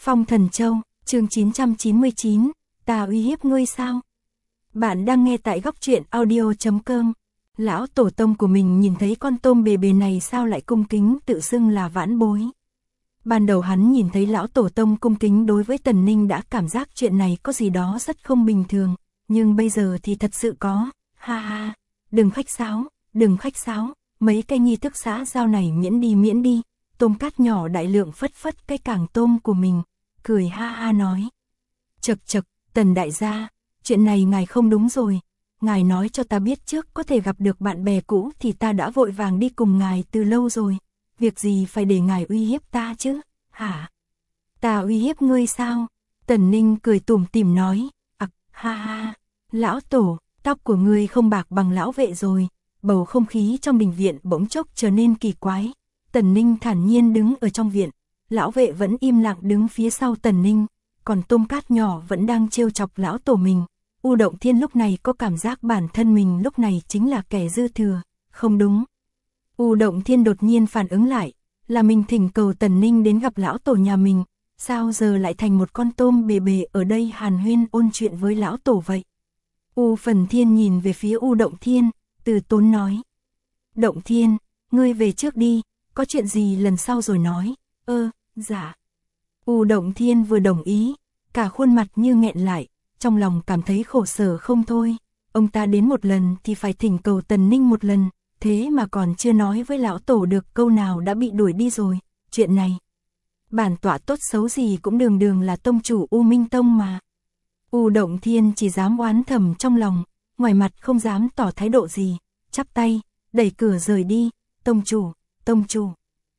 Phong Thần Châu, chương 999, ta uy hiếp ngươi sao? Bạn đang nghe tại góc truyện audio.com. Lão tổ tông của mình nhìn thấy con tôm bề bề này sao lại cung kính tự xưng là vãn bối. Ban đầu hắn nhìn thấy lão tổ tông cung kính đối với Tần Ninh đã cảm giác chuyện này có gì đó rất không bình thường, nhưng bây giờ thì thật sự có, ha ha, đừng khách sáo, mấy cái nghi thức xã giao này miễn đi. Tôm cát nhỏ đại lượng phất cái càng tôm của mình, cười ha ha nói. Chậc, Tần đại gia, chuyện này ngài không đúng rồi, ngài nói cho ta biết trước có thể gặp được bạn bè cũ thì ta đã vội vàng đi cùng ngài từ lâu rồi, việc gì phải để ngài uy hiếp ta chứ, hả? Ta uy hiếp ngươi sao? Tần Ninh cười tủm tỉm nói, ha ha, lão tổ, tóc của ngươi không bạc bằng lão vệ rồi, bầu không khí trong đình viện bỗng chốc trở nên kỳ quái. Tần Ninh thản nhiên đứng ở trong viện, lão vệ vẫn im lặng đứng phía sau Tần Ninh, còn tôm cát nhỏ vẫn đang trêu chọc lão tổ mình. U Động Thiên lúc này có cảm giác bản thân mình lúc này chính là kẻ dư thừa, không đúng. U Động Thiên đột nhiên phản ứng lại, là mình thỉnh cầu Tần Ninh đến gặp lão tổ nhà mình, sao giờ lại thành một con tôm bề bề ở đây hàn huyên ôn chuyện với lão tổ vậy? U Phần Thiên nhìn về phía U Động Thiên, từ tốn nói. Động Thiên, ngươi về trước đi, có chuyện gì lần sau rồi nói. Dạ. U Động Thiên vừa đồng ý, cả khuôn mặt như nghẹn lại, trong lòng cảm thấy khổ sở không thôi. Ông ta đến một lần thì phải thỉnh cầu Tần Ninh một lần, thế mà còn chưa nói với lão tổ được câu nào đã bị đuổi đi rồi. Chuyện này, bản tọa tốt xấu gì cũng đường là tông chủ U Minh Tông mà. U Động Thiên chỉ dám oán thầm trong lòng, ngoài mặt không dám tỏ thái độ gì, chắp tay, đẩy cửa rời đi. Tông chủ.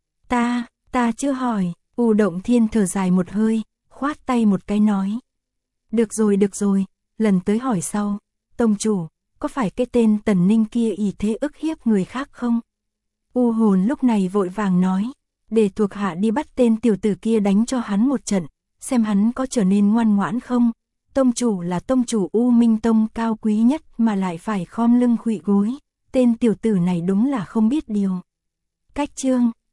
Ta chưa hỏi. U Động Thiên thở dài một hơi, khoát tay một cái nói. Được rồi, lần tới hỏi sau. Tông chủ, có phải cái tên Tần Ninh kia ỷ thế ức hiếp người khác không? U Hồn lúc này vội vàng nói, để thuộc hạ đi bắt tên tiểu tử kia đánh cho hắn một trận, xem hắn có trở nên ngoan ngoãn không. Tông chủ là tông chủ U Minh Tông cao quý nhất mà lại phải khom lưng khuỵu gối, tên tiểu tử này đúng là không biết điều. Cách chương